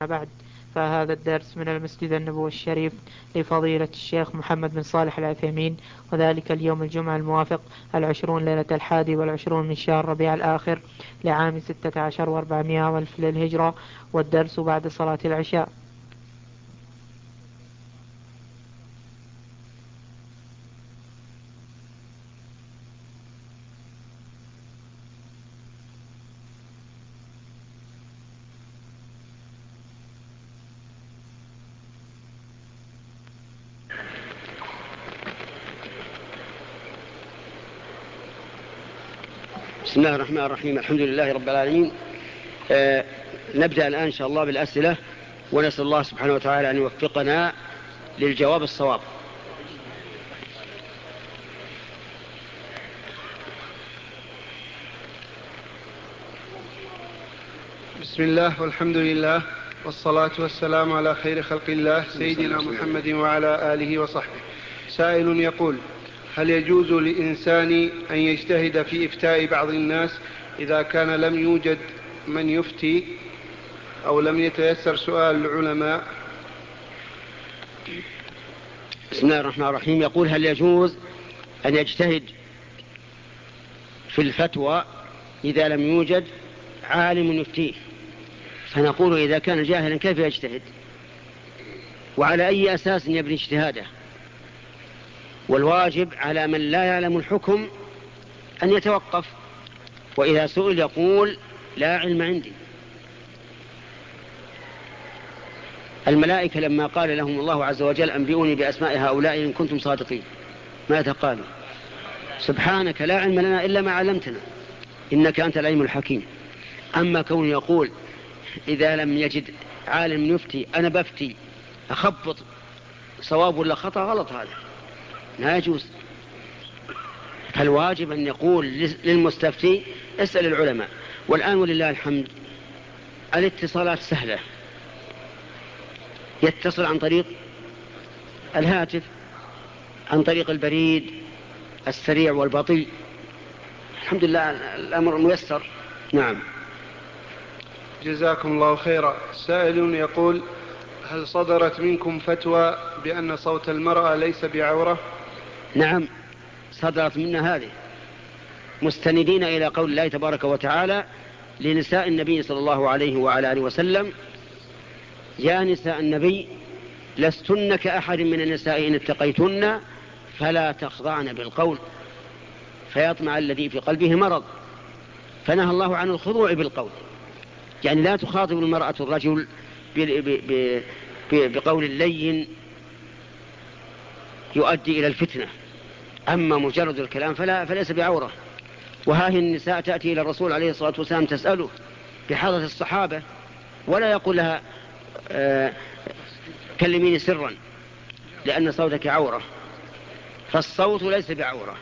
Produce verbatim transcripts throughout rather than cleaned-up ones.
بعد، فهذا الدرس من المسجد النبوي الشريف لفضيلة الشيخ محمد بن صالح العثيمين، وذلك اليوم الجمعة الموافق العشرون ليلة الحادي والعشرون من شهر ربيع الآخر لعام ستة عشر وأربعمائة والف للهجرة، والدرس بعد صلاة العشاء. بسم الله الرحمن الرحيم. الحمد لله رب العالمين. آه نبدأ الآن إن شاء الله بالأسئلة، ونسأل الله سبحانه وتعالى أن يوفقنا للجواب الصواب. بسم الله والحمد لله والصلاة والسلام على خير خلق الله سيدنا محمد وعلى آله وصحبه. سائل يقول: هل يجوز للإنسان أن يجتهد في إفتاء بعض الناس إذا كان لم يوجد من يفتي أو لم يتيسر سؤال العلماء؟ بسم الله الرحمن الرحيم. يقول: هل يجوز أن يجتهد في الفتوى إذا لم يوجد عالم يفتيه؟ فنقول: إذا كان جاهلا كيف يجتهد؟ وعلى أي أساس يبني اجتهاده؟ والواجب على من لا يعلم الحكم أن يتوقف، وإذا سئل يقول: لا علم عندي. الملائكة لما قال لهم الله عز وجل: أنبئوني بأسماء هؤلاء إن كنتم صادقين، ماذا قالوا؟ سبحانك لا علم لنا إلا ما علمتنا إنك أنت العليم الحكيم. أما كون يقول إذا لم يجد عالم يفتي أنا بفتي، أخبط صواب ولا خطأ، غلط، هذا لا يجوز. فالواجب أن يقول للمستفتي: اسأل العلماء. والآن ولله الحمد الاتصالات سهلة، يتصل عن طريق الهاتف، عن طريق البريد السريع والبطيء، الحمد لله الأمر ميسر. نعم. جزاكم الله خيرا. سائل يقول: هل صدرت منكم فتوى بأن صوت المرأة ليس بعورة؟ نعم، صدرت منا هذه، مستندين إلى قول الله تبارك وتعالى لنساء النبي صلى الله عليه وعلى آله وسلم: يا نساء النبي لستن كأحد من النساء إن اتقيتن فلا تخضعن بالقول فيطمع الذي في قلبه مرض. فنهى الله عن الخضوع بالقول، يعني لا تخاطب المرأة الرجل بقول لين يؤدي إلى الفتنة. أما مجرد الكلام فلا فليس بعورة. وهذه النساء تأتي إلى الرسول عليه الصلاة والسلام تسأله بحضرة الصحابة، ولا يقول لها آه كلميني سرا لأن صوتك عورة، فالصوت ليس بعورة،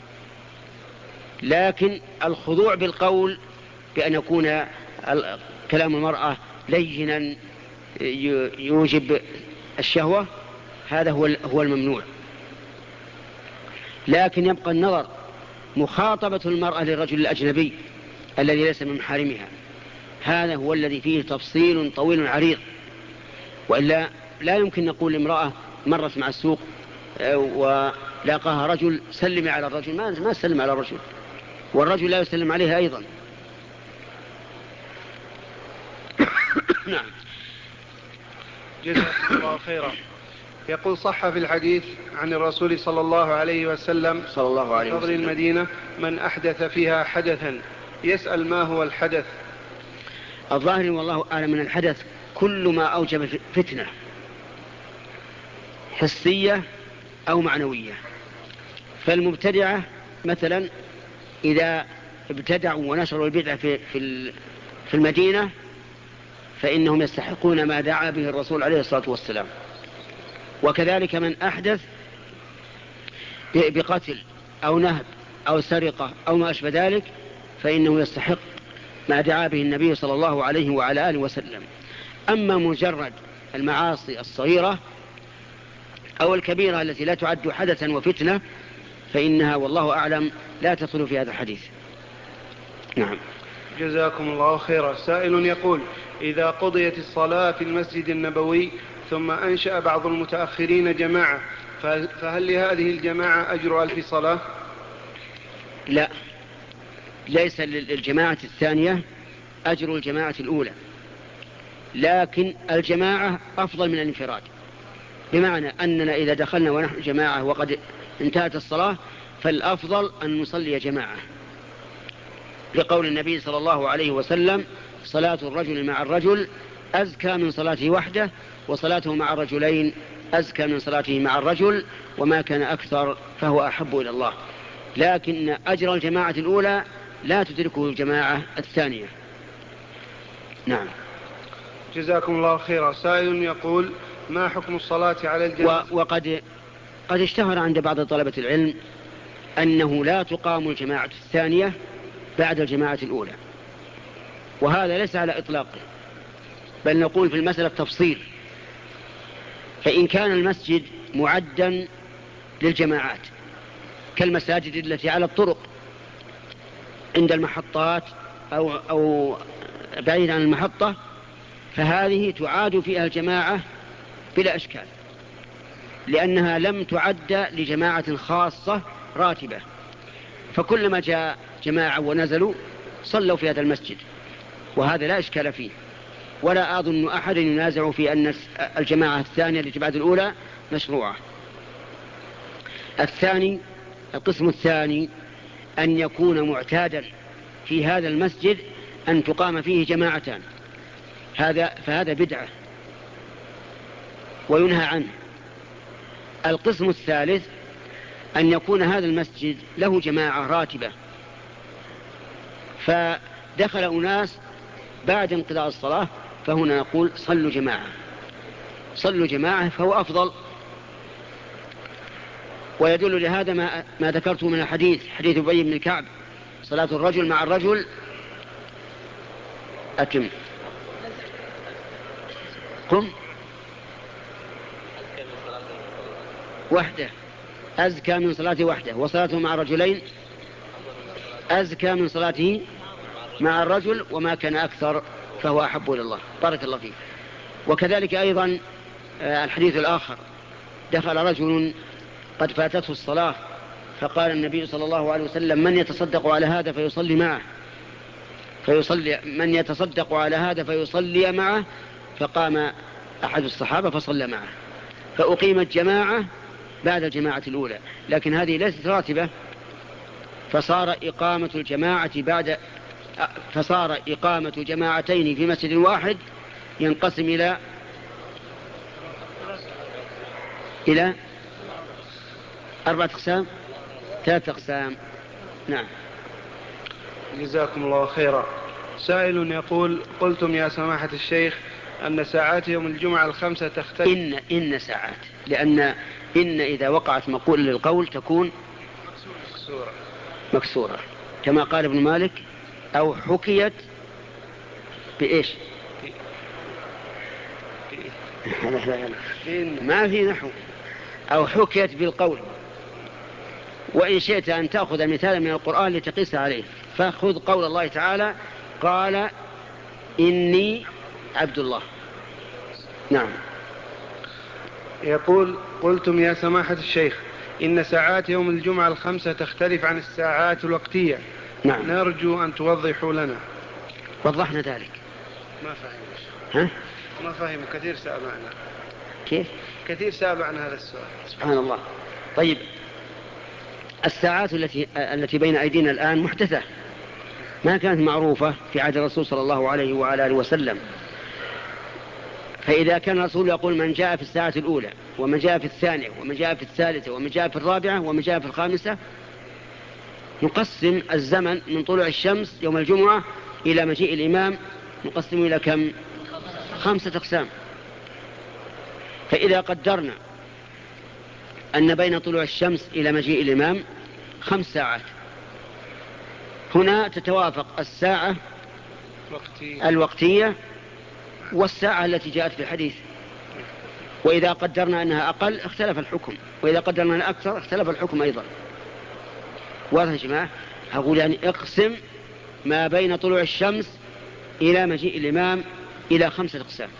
لكن الخضوع بالقول بأن يكون كلام المرأة لينا يوجب الشهوة، هذا هو هو الممنوع. لكن يبقى النظر مخاطبة المرأة للرجل الأجنبي الذي ليس من محارمها، هذا هو الذي فيه تفصيل طويل عريض. وإلا لا يمكن نقول لامرأة مرت مع السوق ولاقاها رجل سلمي على الرجل، ما ما سلم على الرجل، والرجل لا يسلم عليها أيضا. نعم. جزاكم الله خيرا. يقول: صح في الحديث عن الرسول صلى الله عليه وسلم صلى الله عليه فضل وسلم المدينة من أحدث فيها حدثا. يسأل: ما هو الحدث؟ الظاهر والله أعلم من الحدث كل ما أوجب فتنة حسية أو معنوية. فالمبتدعة مثلا إذا ابتدعوا ونشروا البدعة في في المدينة فإنهم يستحقون ما دعا به الرسول عليه الصلاة والسلام. وكذلك من أحدث بقتل أو نهب أو سرقة أو ما أشبه ذلك فإنه يستحق ما دعا به النبي صلى الله عليه وعلى آله وسلم. أما مجرد المعاصي الصغيرة أو الكبيرة التي لا تعد حدثا وفتنة فإنها والله أعلم لا تصل في هذا الحديث. نعم. جزاكم الله خيرا. سائل يقول: إذا قضيت الصلاة في المسجد النبوي ثم أنشأ بعض المتأخرين جماعة فهل لهذه الجماعة أجر ألف صلاة؟ لا، ليس للجماعة الثانية أجر الجماعة الأولى، لكن الجماعة أفضل من الانفراد، بمعنى أننا إذا دخلنا ونحن جماعة وقد انتهت الصلاة فالأفضل أن نصلي جماعة، لقول النبي صلى الله عليه وسلم: صلاة الرجل مع الرجل أزكى من صلاته وحده، وصلاته مع الرجلين أزكى من صلاته مع الرجل، وما كان أكثر فهو أحب إلى الله. لكن أجر الجماعة الأولى لا تدركه الجماعة الثانية. نعم. جزاكم الله خيرا. سائل يقول: ما حكم الصلاة على الجنازة؟ وقد قد اشتهر عند بعض طلبة العلم أنه لا تقام الجماعة الثانية بعد الجماعة الأولى، وهذا ليس على إطلاقه، بل نقول في المسألة تفصيل. فإن كان المسجد معدا للجماعات كالمساجد التي على الطرق عند المحطات أو, أو بعيد عن المحطة، فهذه تعاد فيها الجماعة بلا إشكال، لأنها لم تعد لجماعة خاصة راتبة، فكلما جاء جماعة ونزلوا صلوا في هذا المسجد، وهذا لا إشكال فيه، ولا أظن أحد ينازع في أن الجماعة الثانية التي بعد الأولى مشروعة. الثاني القسم الثاني أن يكون معتادا في هذا المسجد أن تقام فيه جماعتان، هذا فهذا بدعة وينهى عنه. القسم الثالث أن يكون هذا المسجد له جماعة راتبة، فدخل أناس بعد انقضاء الصلاة، فهنا نقول صلوا جماعة، صلوا جماعة فهو أفضل. ويدل لهذا ما, ما ذكرته من الحديث، حديث أبي بن كعب: صلاة الرجل مع الرجل أتم قم وحده أزكى من صلاته وحده، وصلاته مع الرجلين أزكى من صلاته مع الرجل، وما كان أكثر فهو أحب إلى الله. بارك الله فيك. وكذلك أيضا الحديث الآخر: دخل رجل قد فاتته الصلاة، فقال النبي صلى الله عليه وسلم: من يتصدق على هذا فيصلي معه، فيصلي من يتصدق على هذا فيصلي معه، فقام أحد الصحابة فصلى معه، فأقيمت جماعة بعد الجماعة الأولى، لكن هذه ليست راتبة، فصار إقامة الجماعة بعد فصار إقامة جماعتين في مسجد واحد ينقسم إلى إلى أربعة أقسام، ثلاثة أقسام. نعم. جزاكم الله خيرا. سائل يقول: قلتم يا سماحة الشيخ أن ساعات يوم الجمعة الخمسة تختلف. إن إن ساعات، لأن إن إذا وقعت مقول للقول تكون مكسورة مكسورة، كما قال ابن مالك: أو حكيت بإيش؟ ما في نحو. أو حكيت بالقول. وإن شئت أن تأخذ مثالا من القرآن لتقيس عليه، فخذ قول الله تعالى: قال إني عبد الله. نعم. يقول: قلتم يا سماحة الشيخ إن ساعات يوم الجمعة الخمسة تختلف عن الساعات الوقتية. نعم. نرجو أن توضحوا لنا. وضحنا ذلك. ما فهمش. ها؟ ما فهم. كثير سألوا عنه. كيف؟ كثير سألوا عن هذا السؤال. سبحان الله. طيب، الساعات التي التي بين أيدينا الآن محدثة، ما كانت معروفة في عهد الرسول صلى الله عليه وعلى آله وسلم. فإذا كان الرسول يقول: من جاء في الساعة الأولى، ومن جاء في الثانية، ومن جاء في الثالثة، ومن جاء في الرابعة، ومن جاء في الخامسة، نقسم الزمن من طلوع الشمس يوم الجمعة إلى مجيء الإمام، نقسم إلى كم؟ خمسة أقسام. فإذا قدرنا أن بين طلوع الشمس إلى مجيء الإمام خمس ساعات، هنا تتوافق الساعة وقتية. الوقتية والساعة التي جاءت في الحديث. وإذا قدرنا أنها أقل اختلف الحكم، وإذا قدرنا أنها أكثر اختلف الحكم أيضا. واضح يا جماعة؟ أقول يعني اقسم ما بين طلوع الشمس إلى مجيء الإمام إلى خمسة أقسام،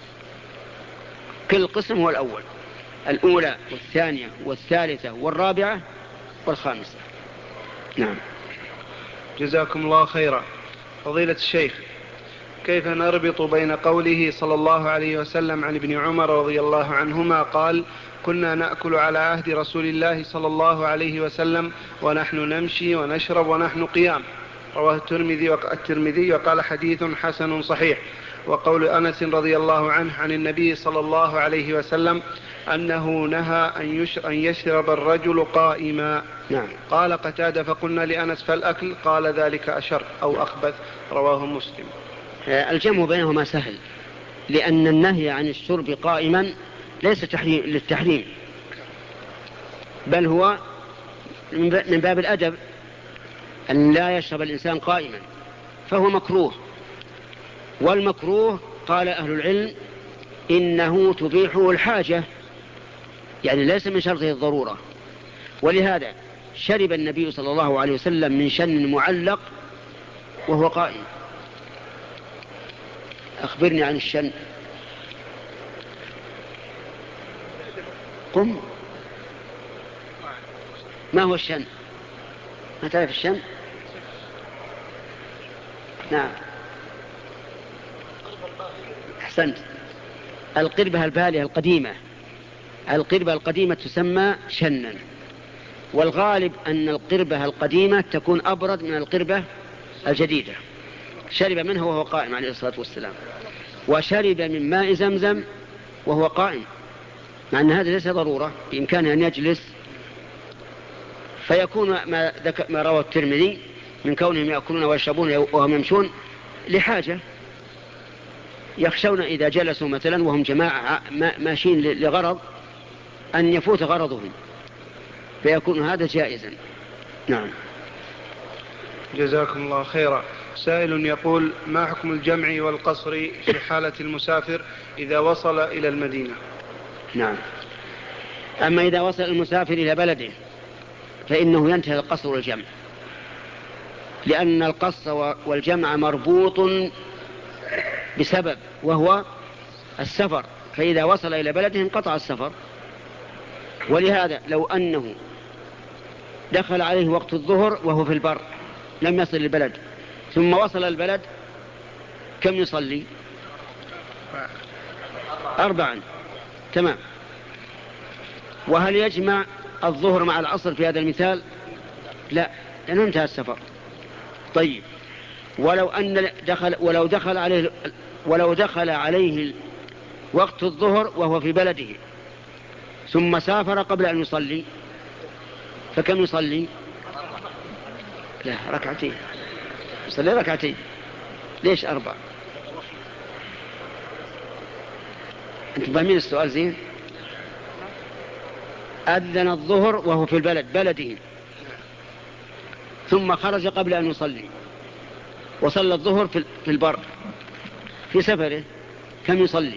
كل قسم هو الأول، الأولى والثانية والثالثة والرابعة والخامسة. نعم. جزاكم الله خيرا. فضيلة الشيخ، كيف نربط بين قوله صلى الله عليه وسلم عن ابن عمر رضي الله عنهما قال: كنا نأكل على عهد رسول الله صلى الله عليه وسلم ونحن نمشي ونشرب ونحن قيام، رواه الترمذي والترمذي وقال حديث حسن صحيح، وقول أنس رضي الله عنه عن النبي صلى الله عليه وسلم أنه نهى أن يشرب الرجل قائما. نعم. قال قتادة: فقلنا لأنس: فالأكل؟ قال: ذلك أشر أو أخبث، رواه مسلم. الجمع بينهما سهل، لأن النهي عن الشرب قائما ليس تحريم للتحريم، بل هو من باب الأدب أن لا يشرب الإنسان قائما، فهو مكروه. والمكروه قال أهل العلم إنه تبيحه الحاجة، يعني ليس من شرطه الضرورة. ولهذا شرب النبي صلى الله عليه وسلم من شن معلق وهو قائم. أخبرني عن الشن. قم. ما هو الشن؟ ما تعرف الشن؟ نعم، أحسنت. القربة البالية القديمة، القربة القديمة تسمى شنا، والغالب أن القربة القديمة تكون أبرد من القربة الجديدة. شرب منها وهو قائم عليه الصلاة والسلام، وشرب من ماء زمزم وهو قائم، مع أن هذا ليس ضرورة، بإمكانه أن يجلس. فيكون ما, ما روى الترمذي من كونهم يأكلون ويشربون وهم يمشون لحاجة، يخشون إذا جلسوا مثلا وهم جماعة ماشين لغرض أن يفوت غرضهم، فيكون هذا جائزا. نعم. جزاكم الله خيرا. سائل يقول: ما حكم الجمع والقصر في حالة المسافر إذا وصل إلى المدينة؟ نعم. أما إذا وصل المسافر إلى بلده فإنه ينتهي القصر والجمع، لأن القصر والجمع مربوط بسبب وهو السفر، فإذا وصل إلى بلده انقطع السفر. ولهذا لو أنه دخل عليه وقت الظهر وهو في البر لم يصل البلد، ثم وصل البلد، كم يصلي؟ أربعا. تمام. وهل يجمع الظهر مع العصر في هذا المثال؟ لا، لأنه انتهى السفر. طيب، ولو أن دخل ولو دخل عليه ولو دخل عليه وقت الظهر وهو في بلده ثم سافر قبل أن يصلي، فكم يصلي؟ لا، ركعتين. يصلي ركعتين. ليش أربع؟ أنتم فاهمين السؤال زين؟ أذن الظهر وهو في البلد بلده، ثم خرج قبل أن يصلي وصلى الظهر في البر في سفره، كم يصلي؟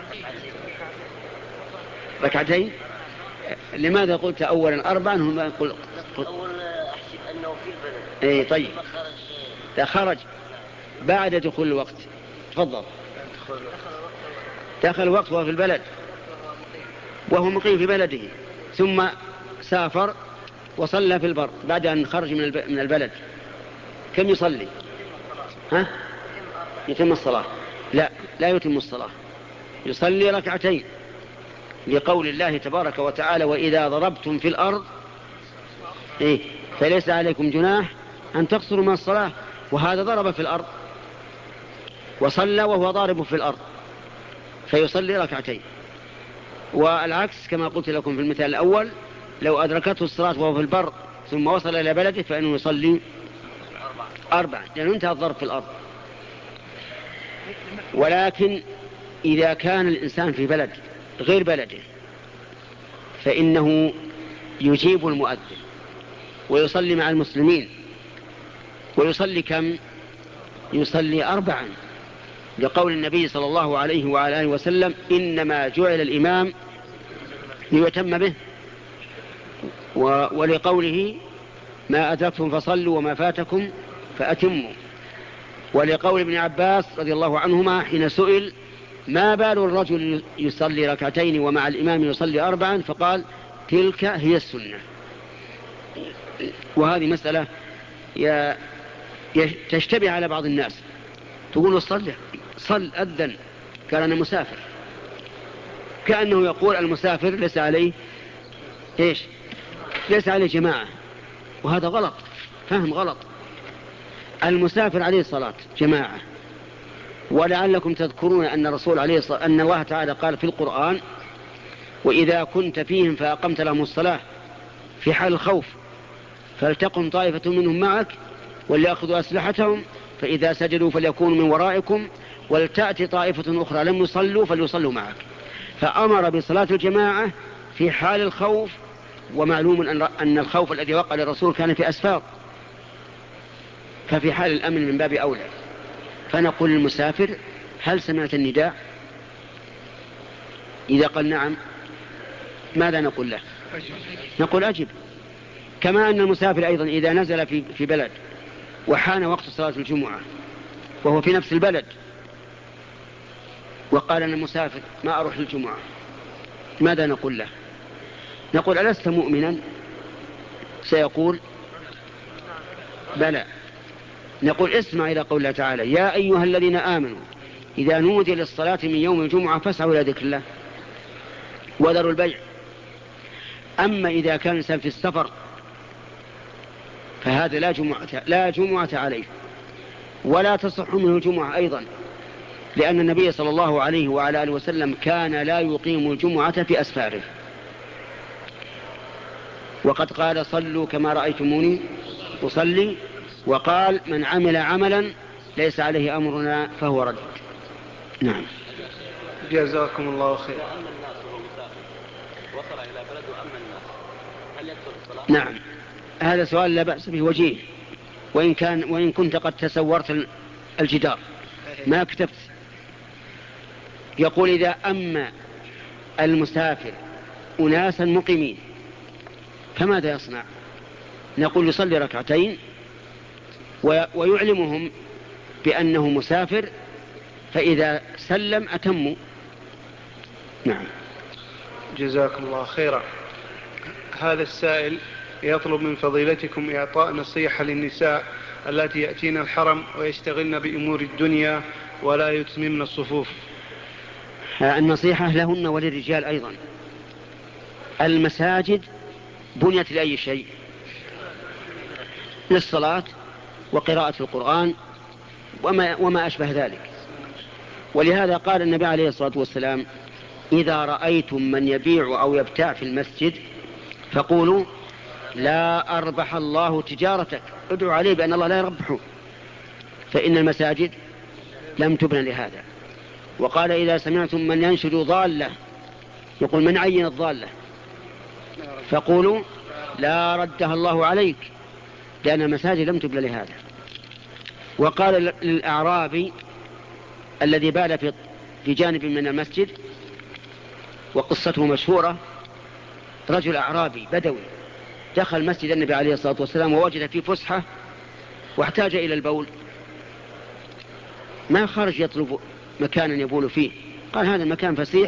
ركعتين. لماذا قلت أولا أربعا؟ هم قل... قل... أول أحسب أنه في البلد. إيه طيب، خرج بعد دخول الوقت. تفضل. دخل الوقت وهو في البلد وهو مقيم في بلده، ثم سافر وصلى في البر بعد أن خرج من البلد، كم يصلي؟ ها؟ يتم الصلاة؟ لا، لا يتم الصلاة، يصلي ركعتين، لقول الله تبارك وتعالى: وإذا ضربتم في الأرض إيه فليس عليكم جناح أن تقصروا من الصلاة. وهذا ضرب في الأرض وصلى وهو ضارب في الأرض، فيصلي ركعتين. والعكس كما قلت لكم في المثال الأول، لو أدركته الصلاة وهو في البر ثم وصل إلى بلده فإنه يصلي أربعة، لأنه انتهى الضرب في الأرض. ولكن إذا كان الإنسان في بلد غير بلده فإنه يجيب المؤذن ويصلي مع المسلمين، ويصلي كم؟ يصلي أربعا، لقول النبي صلى الله عليه وعلى آله وسلم: إنما جعل الإمام ليتم به، ولقوله: ما أدركتم فصلوا وما فاتكم فأتموا. ولقول ابن عباس رضي الله عنهما حين سئل ما بال الرجل يصلي ركعتين ومع الإمام يصلي أربعا فقال تلك هي السنة. وهذه مسألة تشتبه على بعض الناس، تقول صل صل أذن قال أنا مسافر، كأنه يقول المسافر ليس عليه إيش ليس عليه جماعة، وهذا غلط، فهم غلط. المسافر عليه الصلاة جماعة. ولعلكم تذكرون أن الرسول عليه الصلاة أن الله تعالى قال في القرآن وإذا كنت فيهم فأقمت لهم الصلاة في حال الخوف فلتقم طائفة منهم معك وليأخذوا أسلحتهم فإذا سجدوا فليكونوا من ورائكم ولتأتي طائفة أخرى لم يصلوا فليصلوا معك. فأمر بصلاة الجماعة في حال الخوف، ومعلوم أن الخوف الذي وقع للرسول كان في أسفار، ففي حال الأمن من باب أولى. فنقول للمسافر هل سمعت النداء؟ إذا قال نعم ماذا نقول له؟ نقول أجب. كما أن المسافر أيضا إذا نزل في, في بلد وحان وقت صلاة الجمعة وهو في نفس البلد وقال أنا مسافر ما أروح للجمعة، ماذا نقول له؟ نقول ألست مؤمنا؟ سيقول بلى. نقول اسمع إلى قول الله تعالى يا أيها الذين آمنوا إذا نودي للصلاة من يوم الجمعة فاسعوا إلى ذكر الله وذروا البيع. أما إذا كان الإنسان في السفر فهذا لا جمعة, لا جمعة عليه ولا تصح منه الجمعة أيضا، لأن النبي صلى الله عليه وعلى آله وسلم كان لا يقيم الجمعة في أسفاره، وقد قال صلوا كما رأيتموني أصلي، وقال من عمل عملا ليس عليه أمرنا فهو رد. نعم. جزاكم الله خير. وأما الناس وهو مسافر وصل إلى بلد وأما الناس هل يدخل الصلاة؟ نعم هذا سؤال لا بأس به وجيه، وإن, كان وإن كنت قد تسورت الجدار ما كتبت. يقول إذا أما المسافر أناسا مقيمين فماذا يصنع؟ نقول يصلي ركعتين ويعلمهم بأنه مسافر، فإذا سلم أتموا. نعم. جزاكم الله خيرا. هذا السائل يطلب من فضيلتكم إعطاء نصيحة للنساء التي يأتين الحرم ويشتغلن بأمور الدنيا ولا يتممن الصفوف. النصيحة لهن وللرجال أيضا. المساجد بنيت لأي شيء؟ للصلاة وقراءة القرآن وما, وما أشبه ذلك. ولهذا قال النبي عليه الصلاة والسلام إذا رأيتم من يبيع أو يبتاع في المسجد فقولوا لا أربح الله تجارتك، ادعوا عليه بأن الله لا يربحه، فإن المساجد لم تبنى لهذا. وقال إذا سمعتم من ينشد ضالة يقول من عين الضالة فقولوا لا ردها الله عليك، لأن المساجد لم تبنى لهذا. وقال للأعرابي الذي بال في في جانب من المسجد، وقصته مشهورة، رجل أعرابي بدوي دخل مسجد النبي عليه الصلاة والسلام ووجد فيه فسحة واحتاج إلى البول، ما خرج يطلب مكانا يبول فيه، قال هذا المكان فسيح،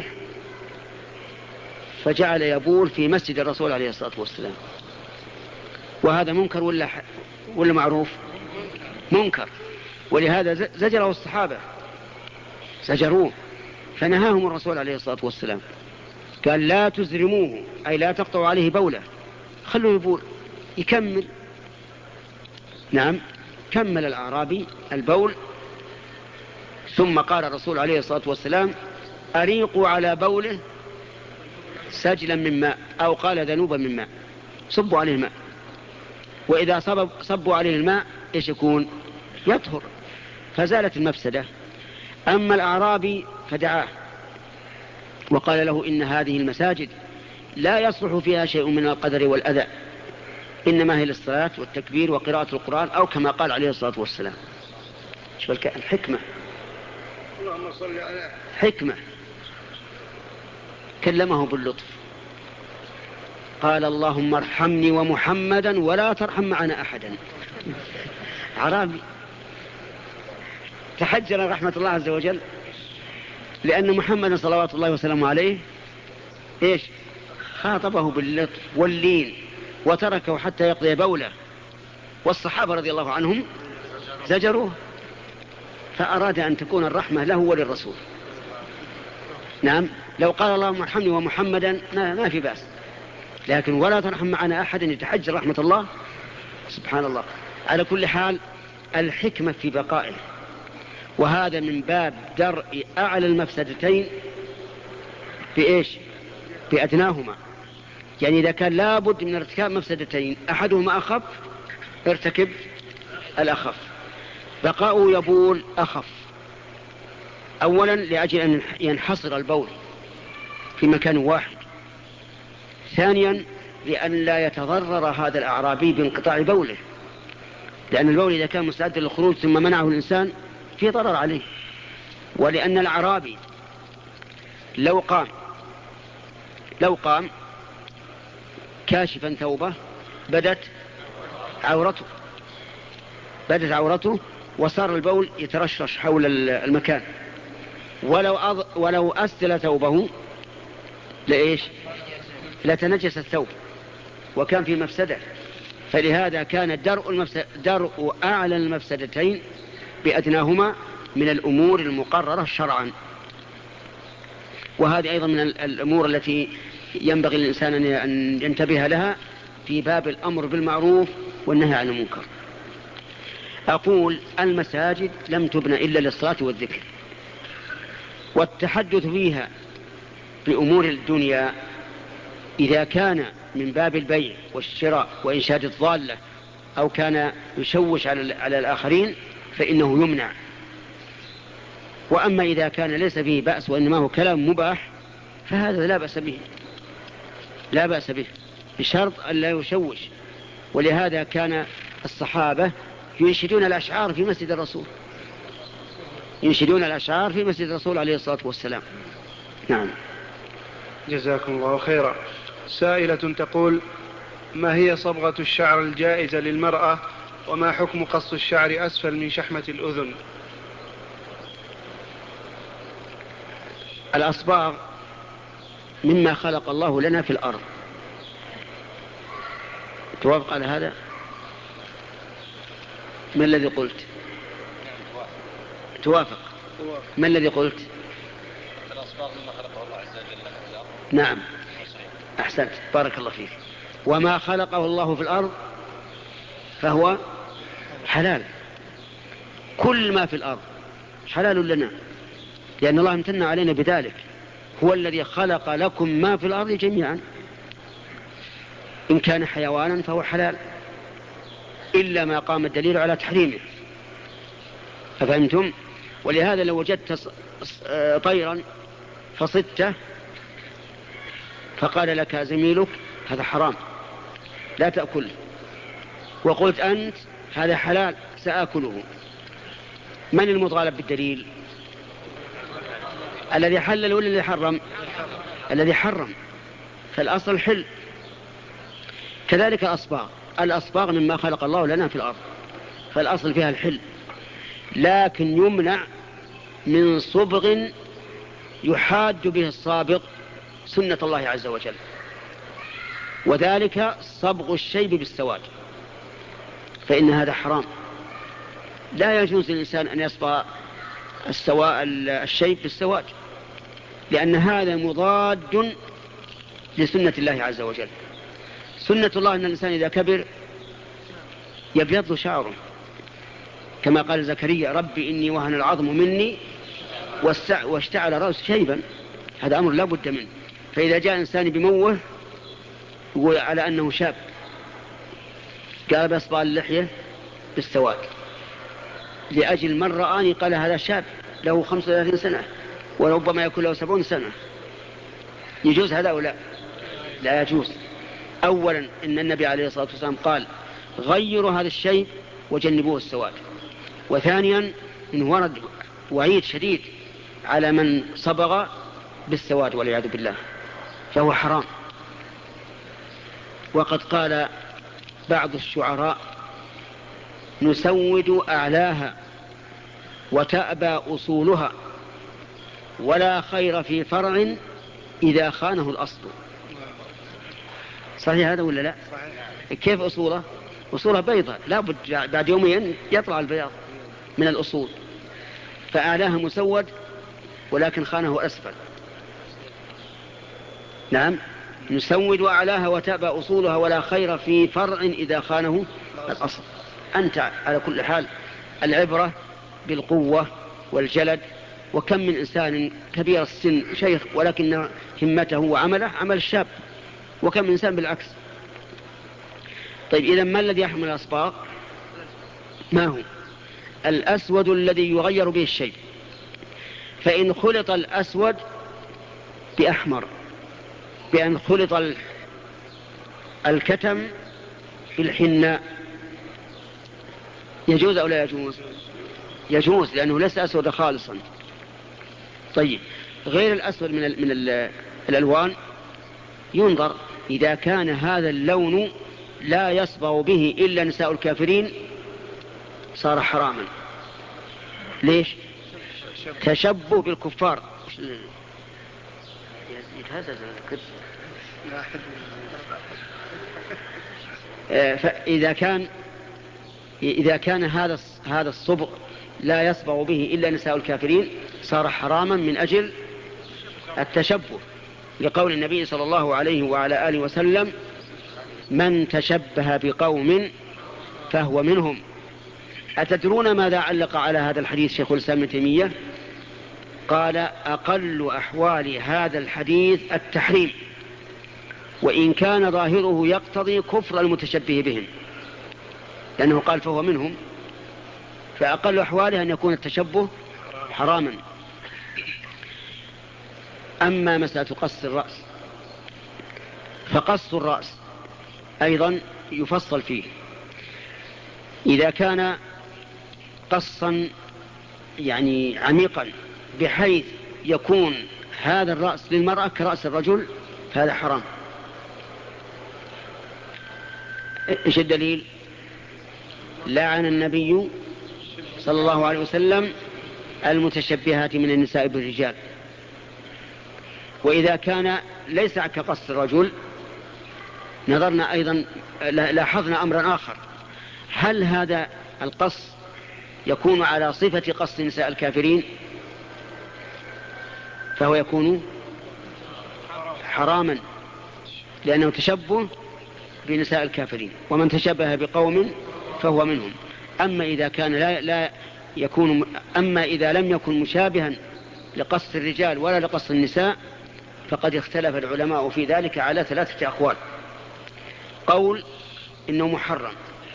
فجعل يبول في مسجد الرسول عليه الصلاة والسلام. وهذا منكر ولا ولا معروف؟ منكر. ولهذا زجره الصحابة، زجروه، فنهاهم الرسول عليه الصلاة والسلام، قال لا تزرموه، أي لا تقطعوا عليه بوله، خلوه يبول يكمل. نعم كمل الأعرابي البول، ثم قال الرسول عليه الصلاة والسلام أريقوا على بوله سجلا من ماء، أو قال ذنوبا من ماء، صبوا عليه الماء، وإذا صب صبوا عليه الماء إيش يكون؟ يطهر، فزالت المفسدة. أما الأعرابي فدعاه وقال له إن هذه المساجد لا يصلح فيها شيء من القدر والأذى، إنما هي للصلاة والتكبير وقراءة القرآن، أو كما قال عليه الصلاة والسلام. شوف الحكمة، اللهم صل على حكمة. كلمه باللطف، قال اللهم ارحمني ومحمدا ولا ترحم معنا أحدا. عربي تحجر رحمة الله عز وجل؟ لأن محمد صلوات الله وسلامه عليه إيش خاطبه باللطف واللين وتركه حتى يقضي بوله، والصحابة رضي الله عنهم زجروه، فأراد أن تكون الرحمة له وللرسول. نعم، لو قال اللهم ارحمني ومحمدا ما في بأس، لكن ولا ترحم معنا أحد يتحجر رحمة الله، سبحان الله. على كل حال الحكمة في بقائه، وهذا من باب درء أعلى المفسدتين بإيش بأدناهما. يعني إذا كان لابد من ارتكاب مفسدتين أحدهما أخف ارتكب الأخف. بقاؤه يبول أخف، أولا لأجل أن ينحصر البول في مكان واحد، ثانيا لأن لا يتضرر هذا الأعرابي بانقطاع بوله، لأن البول إذا كان مستعدا للخروج ثم منعه الإنسان في ضرر عليه. ولأن الأعرابي لو قام لو قام كاشفا ثوبه بدت عورته بدت عورته وصار البول يترشرش حول المكان، ولو أض... ولو أسدل ثوبه لإيش لتنجس الثوب وكان في مفسدة. فلهذا كان درء, المفسد... درء أعلى المفسدتين بأدناهما من الأمور المقررة شرعا. وهذه أيضا من الأمور التي ينبغي للإنسان أن ينتبه لها في باب الأمر بالمعروف والنهي عن المنكر. أقول المساجد لم تبنى إلا للصلاة والذكر، والتحدث فيها بأمور الدنيا إذا كان من باب البيع والشراء وإنشاد الضالة أو كان يشوش على, على الآخرين فإنه يمنع. وأما إذا كان ليس فيه بأس وإنما هو كلام مباح فهذا لا بأس به لا بأس به بشرط أن لا يشوش. ولهذا كان الصحابة ينشدون الأشعار في مسجد الرسول ينشدون الأشعار في مسجد الرسول عليه الصلاة والسلام. نعم. جزاكم الله خيرا. سائلة تقول: ما هي صبغة الشعر الجائزة للمرأة، وما حكم قص الشعر أسفل من شحمة الأذن؟ الأصباغ مما خلق الله لنا في الأرض. توافق على هذا؟ ما الذي قلت؟ توافق. ما الذي قلت؟ الأصباغ مما خلقه الله عز وجل لنا في الأرض. نعم، أحسنت، بارك الله فيك. وما خلقه الله في الأرض فهو حلال. كل ما في الأرض حلال لنا، لأن الله امتن علينا بذلك. هو الذي خلق لكم ما في الأرض جميعا، إن كان حيوانا فهو حلال إلا ما قام الدليل على تحريمه. أفهمتم؟ ولهذا لو وجدت طيرا فصدته فقال لك زميلك هذا حرام لا تأكله، وقلت أنت هذا حلال سآكله، من المطالب بالدليل؟ الذي حلل ولا الذي حرم؟ الذي حرم. فالأصل حل. كذلك الأصباغ الأصباغ مما خلق الله لنا في الأرض، فالأصل فيها الحل، لكن يمنع من صبغ يحاد به الصابغ سنة الله عز وجل، وذلك صبغ الشيب بالسواد، فإن هذا حرام. لا يجوز للإنسان أن يصبغ السواء الشيب بالسواد، لأن هذا مضاد لسنة الله عز وجل. سنة الله أن الإنسان إذا كبر يبيض شعره، كما قال زكريا: ربي إني وهن العظم مني واشتعل رأس شيبا. هذا أمر لا بد منه. فإذا جاء إنسان بموه يقول على أنه شاب، قال بأصبع اللحية بالسواد، لأجل من رآني قال هذا شاب له خمسة وثلاثين سنة وربما يكون له سبعون سنة. يجوز هذا أو لا؟ لا يجوز. أولا إن النبي عليه الصلاة والسلام قال: غيروا هذا الشيء وجنبوه السواد. وثانيا إن ورد وعيد شديد على من صبغ بالسواد والعياذ بالله، فهو حرام. وقد قال بعض الشعراء: نسود أعلاها وتأبى أصولها ولا خير في فرع إذا خانه الأصل. صحيح هذا ولا لا؟ صحيح. كيف أصوله؟ أصولها بيضة، لا بد بعد يومين يطلع البياض من الأصول، فأعلاها مسود ولكن خانه أسفل. نعم، نسود أعلاها وتأبى أصولها ولا خير في فرع إذا خانه الأصل. أنت على كل حال العبرة بالقوة والجلد، وكم من إنسان كبير السن شيخ ولكن همته وعمله عمل الشاب، وكم من إنسان بالعكس. طيب إذا ما الذي يحمل الأصباغ؟ ما هو؟ الأسود الذي يغير به الشيء. فإن خلط الأسود بأحمر، بأن خلط الكتم بالحناء، يجوز أو لا يجوز؟ يجوز، لأنه ليس أسود خالصا. طيب غير الأسود من, ال من ال الألوان ينظر، إذا كان هذا اللون لا يصبغ به إلا نساء الكافرين صار حراما. ليش؟ تشبه بالكفار. فإذا كان إذا كان هذا هذا الصبغ لا يصبغ به إلا نساء الكافرين صار حراما من أجل التشبه، لقول النبي صلى الله عليه وعلى آله وسلم: من تشبه بقوم فهو منهم. أتدرون ماذا علق على هذا الحديث شيخ الإسلام ابن تيمية؟ قال: أقل أحوال هذا الحديث التحريم، وإن كان ظاهره يقتضي كفر المتشبه بهم، لأنه قال فهو منهم، فأقل أحواله أن يكون التشبه حراما. أما مسألة قص الرأس، فقص الرأس أيضا يفصل فيه. إذا كان قصا يعني عميقا بحيث يكون هذا الرأس للمرأة كرأس الرجل فهذا حرام. إيش الدليل؟ لعن النبي صلى الله عليه وسلم المتشبهات من النساء بالرجال. وإذا كان ليس كقص الرجل نظرنا أيضا، لاحظنا أمرا آخر: هل هذا القص يكون على صفة قص نساء الكافرين؟ فهو يكون حراما، لأنه تشبه بنساء الكافرين، ومن تشبه بقوم فهو منهم. أما إذا كان لا, لا يكون أما إذا لم يكن مشابها لقص الرجال ولا لقص النساء فقد اختلف العلماء في ذلك على ثلاثة أقوال: قول إنه محرم،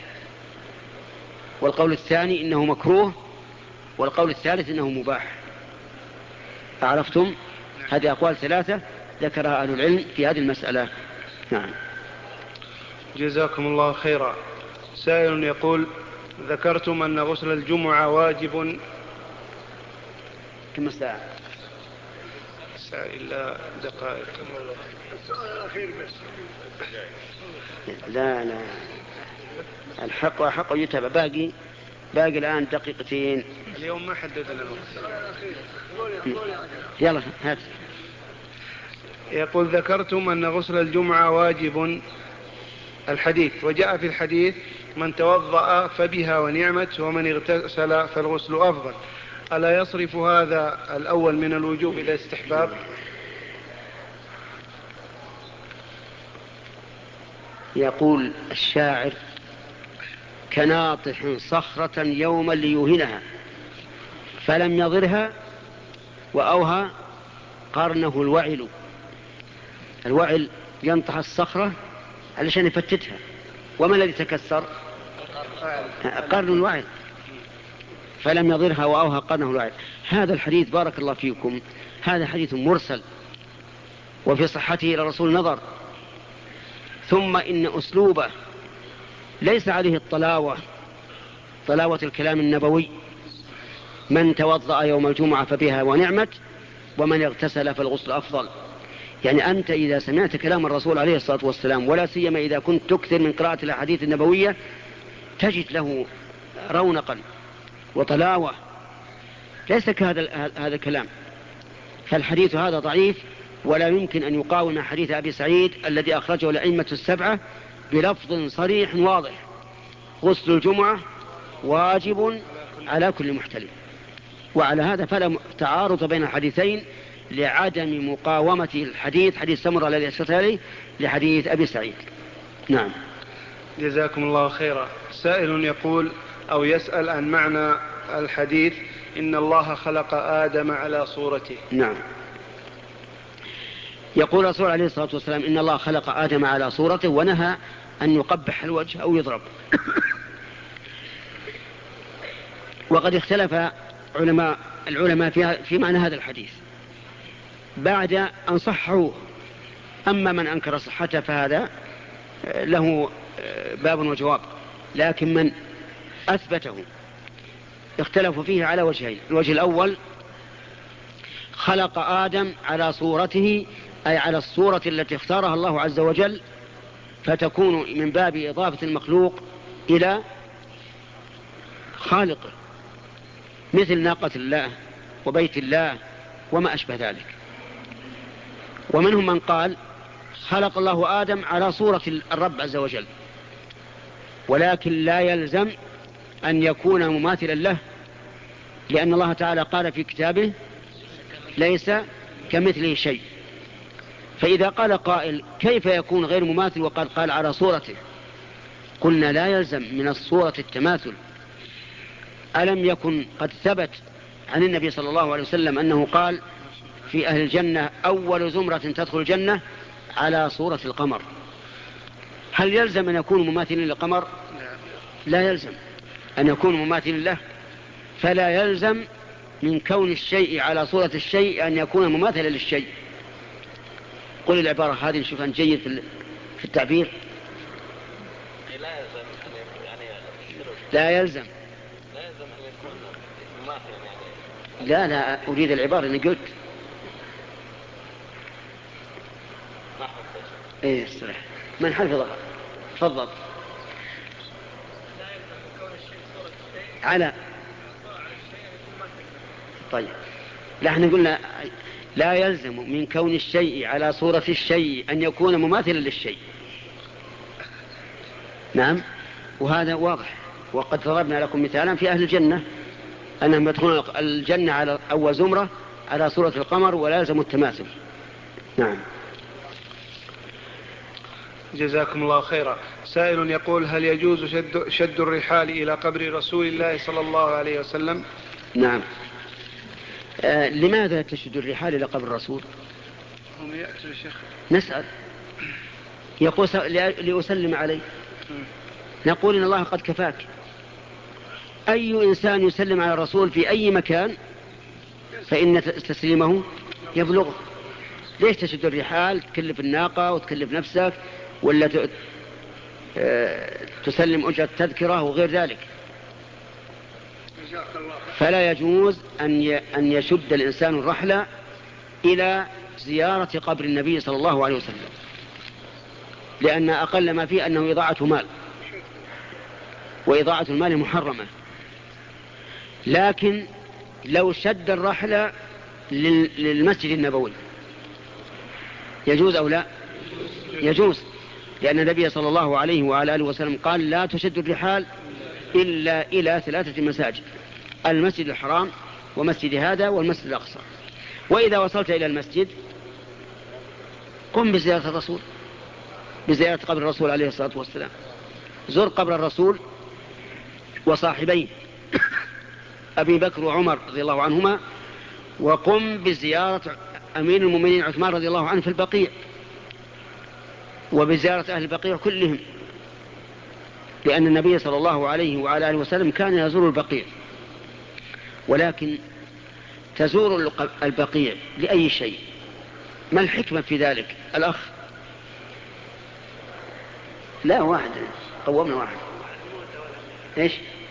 والقول الثاني إنه مكروه، والقول الثالث إنه مباح. عرفتم؟ هذه أقوال ثلاثة ذكرها أهل العلم في هذه المسألة. نعم. جزاكم الله خيرا. سائل يقول: ذكرتم أن غسل الجمعة واجب. كم ساعة؟ ساعة إلا دقائق. لا لا، الحق وحق يتبع. باقي باقي الآن دقيقتين. اليوم ما حددنا الوقت. يلا هات. يقول: ذكرتم أن غسل الجمعة واجب الحديث، وجاء في الحديث: من توضأ فبها ونعمت، ومن اغتسل فالغسل أفضل. ألا يصرف هذا الأول من الوجوب إلى استحباب؟ يقول الشاعر: كناطح صخرة يوما ليوهنها فلم يضرها وأوهى قرنه الوعل. الوعل ينطح الصخرة علشان يفتتها، وما الذي تكسر؟ قرن الوعل. فلم يضرها وأوهى قرنه الوعل. هذا الحديث بارك الله فيكم هذا حديث مرسل، وفي صحته إلى الرسول نظر، ثم إن أسلوبه ليس عليه الطلاوة، طلاوة الكلام النبوي: من توضأ يوم الجمعة فبها ونعمت، ومن اغتسل فالغسل أفضل. يعني أنت إذا سمعت كلام الرسول عليه الصلاة والسلام، ولا سيما إذا كنت تكثر من قراءة الأحاديث النبوية، تجد له رونقا وطلاوة ليس كهذا هذا الكلام. فالحديث هذا ضعيف، ولا يمكن أن يقاوم حديث أبي سعيد الذي أخرجه الأئمة السبعة بلفظ صريح واضح: غسل الجمعة واجب على كل محتلم. وعلى هذا فلا تعارض بين الحديثين لعدم مقاومة الحديث حديث سمرة الذي أشرت عليه لحديث أبي سعيد. نعم. جزاكم الله خيرا. سائل يقول أو يسأل عن معنى الحديث: إن الله خلق آدم على صورته. نعم. يقول الرسول عليه الصلاة والسلام: إن الله خلق آدم على صورته، ونهى أن يقبح الوجه أو يضرب. وقد اختلف علماء العلماء فيها في معنى هذا الحديث بعد أن صحوه. أما من أنكر صحته فهذا له باب وجواب، لكن من أثبته اختلفوا فيه على وجهين. الوجه الأول: خلق آدم على صورته، أي على الصورة التي اختارها الله عز وجل، فتكون من باب إضافة المخلوق إلى خالقه، مثل ناقة الله وبيت الله وما أشبه ذلك. ومنهم من قال: خلق الله آدم على صورة الرب عز وجل، ولكن لا يلزم أن يكون مماثلا له، لأن الله تعالى قال في كتابه: ليس كمثله شيء. فإذا قال قائل: كيف يكون غير مماثل وقد قال على صورته؟ قلنا: لا يلزم من الصورة التماثل. ألم يكن قد ثبت عن النبي صلى الله عليه وسلم أنه قال في أهل الجنة: أول زمرة تدخل الجنة على صورة القمر؟ هل يلزم أن يكون مماثل للقمر؟ لا يلزم أن يكون مماثل له. فلا يلزم من كون الشيء على صورة الشيء أن يكون مماثلا للشيء. قل العبارة هذه نشوف أن جيد في التعبير. لا يلزم لا لا أريد العبارة أني قلت. إيه استرح من حفظها. تفضل. على طيب. لا احنا قلنا لا يلزم من كون الشيء على صورة الشيء أن يكون مماثلا للشيء. نعم، وهذا واضح. وقد ضربنا لكم مثالا في أهل الجنة أنهم يدخلون الجنة على أول زمرة على صورة القمر، ولا يلزم التماثل. نعم. جزاكم الله خيرا. سائل يقول: هل يجوز شد, شد الرحال إلى قبر رسول الله صلى الله عليه وسلم؟ نعم. آه لماذا تشد الرحال إلى قبر الرسول؟ هم يأتوا يا شيخ. نسأل. يقول لأسلم عليه. نقول إن الله قد كفاك. أي إنسان يسلم على الرسول في أي مكان فإن تسليمه يبلغه. ليش تشد الرحال؟ تكلف الناقة وتكلف نفسك، ولا تسلم أجرة تذكرة وغير ذلك. فلا يجوز أن يشد الإنسان الرحلة إلى زيارة قبر النبي صلى الله عليه وسلم، لأن أقل ما فيه أنه إضاعة مال، وإضاعة المال محرمة. لكن لو شد الرحلة للمسجد النبوي يجوز أو لا؟ يجوز، لأن النبي صلى الله عليه وعلى آله وسلم قال: لا تشد الرحال إلا إلى ثلاثة مساجد: المسجد الحرام ومسجد هذا والمسجد الأقصى. وإذا وصلت إلى المسجد قم بزيارة الرسول، بزيارة قبر الرسول عليه الصلاة والسلام. زر قبر الرسول وصاحبيه أبي بكر وعمر رضي الله عنهما، وقم بزيارة أمير المؤمنين عثمان رضي الله عنه في البقيع، وبزيارة أهل البقيع كلهم، لأن النبي صلى الله عليه وعلى آله وسلم كان يزور البقيع. ولكن تزور البقيع لأي شيء؟ ما الحكمة في ذلك؟ الأخ لا واحد قومنا واحد. إيش؟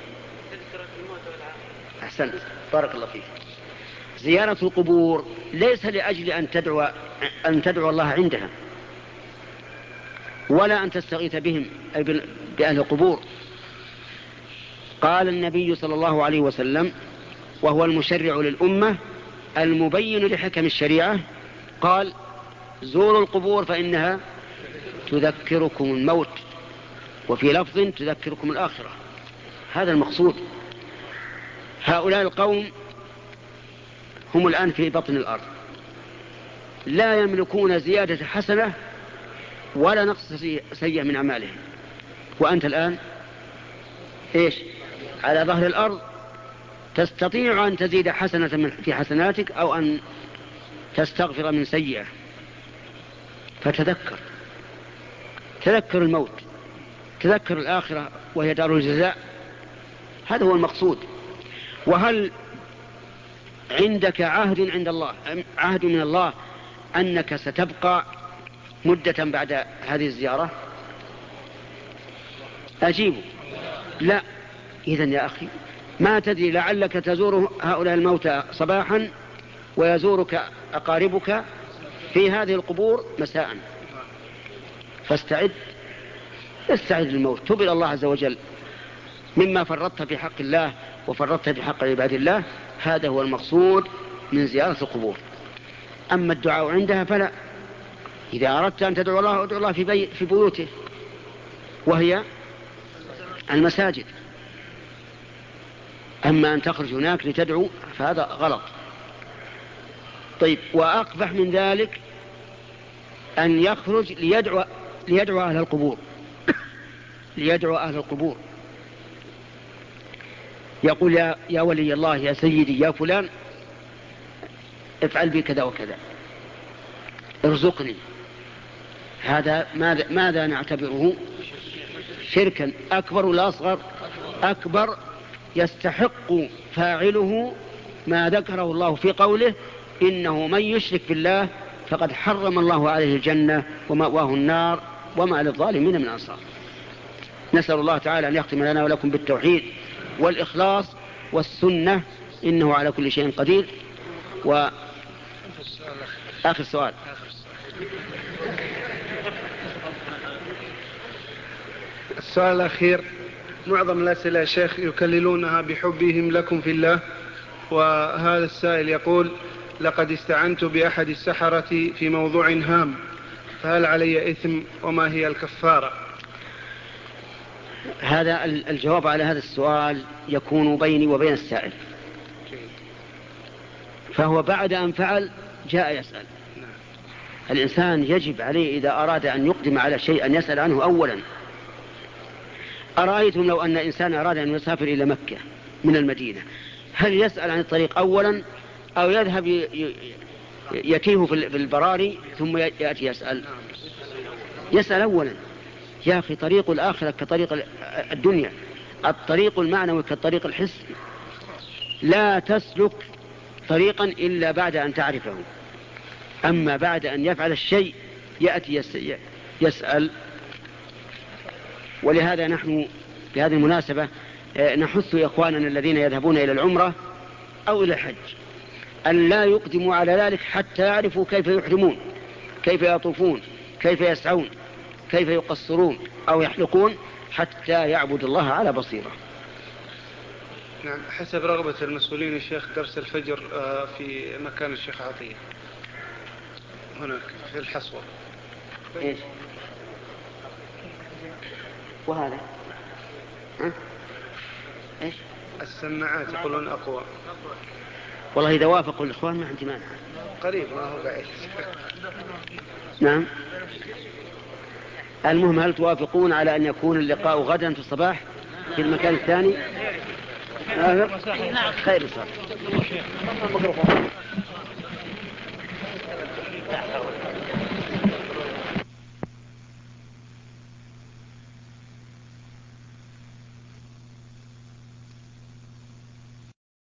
أحسنت، بارك الله فيك. زيارة القبور ليس لأجل أن تدعو أن تدعو الله عندها، ولا أن تستغيث بهم أي بأهل القبور. قال النبي صلى الله عليه وسلم: وهو المشرع للأمة المبين لحكم الشريعة، قال زوروا القبور فإنها تذكركم الموت، وفي لفظ تذكركم الآخرة. هذا المقصود. هؤلاء القوم هم الآن في بطن الأرض، لا يملكون زيادة حسنة ولا نقص سيئة من أعمالهم، وأنت الآن إيش؟ على ظهر الأرض، تستطيع أن تزيد حسنة في حسناتك أو أن تستغفر من سيئة. فتذكر، تذكر الموت، تذكر الآخرة وهي دار الجزاء. هذا هو المقصود. وهل عندك عهد عند الله، عهد من الله أنك ستبقى مدة بعد هذه الزيارة؟ أجيبوا لا. إذن يا أخي ما تدري، لعلك تزور هؤلاء الموتى صباحا ويزورك أقاربك في هذه القبور مساء. فاستعد، استعد للموت، تب إلى الله عز وجل مما فرطت في حق الله وفرطت في حق عباد الله. هذا هو المقصود من زيارة القبور. أما الدعاء عندها فلا. إذا أردت أن تدعو الله ادعو الله في, بي في بيوته وهي المساجد. أما أن تخرج هناك لتدعو فهذا غلط. طيب، وأقبح من ذلك أن يخرج ليدعو, ليدعو أهل القبور ليدعو أهل القبور يقول يا, يا ولي الله، يا سيدي، يا فلان، افعل بي كذا وكذا، ارزقني. هذا ماذا, ماذا نعتبره شركا أكبر ولا أصغر؟ أكبر. يستحق فاعله ما ذكره الله في قوله إنه من يشرك بالله فقد حرم الله عليه الجنة ومأواه النار وما للظالمين من أنصار. نسأل الله تعالى أن يختم لنا ولكم بالتوحيد والإخلاص والسنة، إنه على كل شيء قدير. وآخر سؤال. السؤال الأخير: معظم الأسئلة يا شيخ يكللونها بحبهم لكم في الله، وهذا السائل يقول: لقد استعنت بأحد السحرة في موضوع هام، فهل علي إثم وما هي الكفارة؟ هذا الجواب على هذا السؤال يكون بيني وبين السائل، فهو بعد أن فعل جاء يسأل. الإنسان يجب عليه إذا أراد أن يقدم على شيء أن يسأل عنه أولا. أرأيتم لو أن إنسان أراد أن يسافر إلى مكة من المدينة، هل يسأل عن الطريق أولا أو يذهب يتيه في البراري ثم يأتي يسأل؟ يسأل أولا. يا أخي طريق الآخرة كطريق الدنيا، الطريق المعنوي كالطريق الحسي. لا تسلك طريقا إلا بعد أن تعرفه. أما بعد أن يفعل الشيء يأتي يسأل. ولهذا نحن بهذه المناسبة نحث إخواننا الذين يذهبون إلى العمرة أو إلى الحج أن لا يقدموا على ذلك حتى يعرفوا كيف يحرمون، كيف يطوفون، كيف يسعون، كيف يقصرون أو يحلقون، حتى يعبد الله على بصيرة. نعم، حسب رغبة المسؤولين الشيخ درس الفجر في مكان الشيخ عطية هناك في الحصوة. إيش؟ وهذا ها؟ إيش؟ السماعات يقولون أقوى. والله إذا وافقوا الإخوان ما عندي مانع. قريب ما هو بعيد. نعم. المهم هل توافقون على أن يكون اللقاء غدا في الصباح في المكان الثاني؟ خير صار.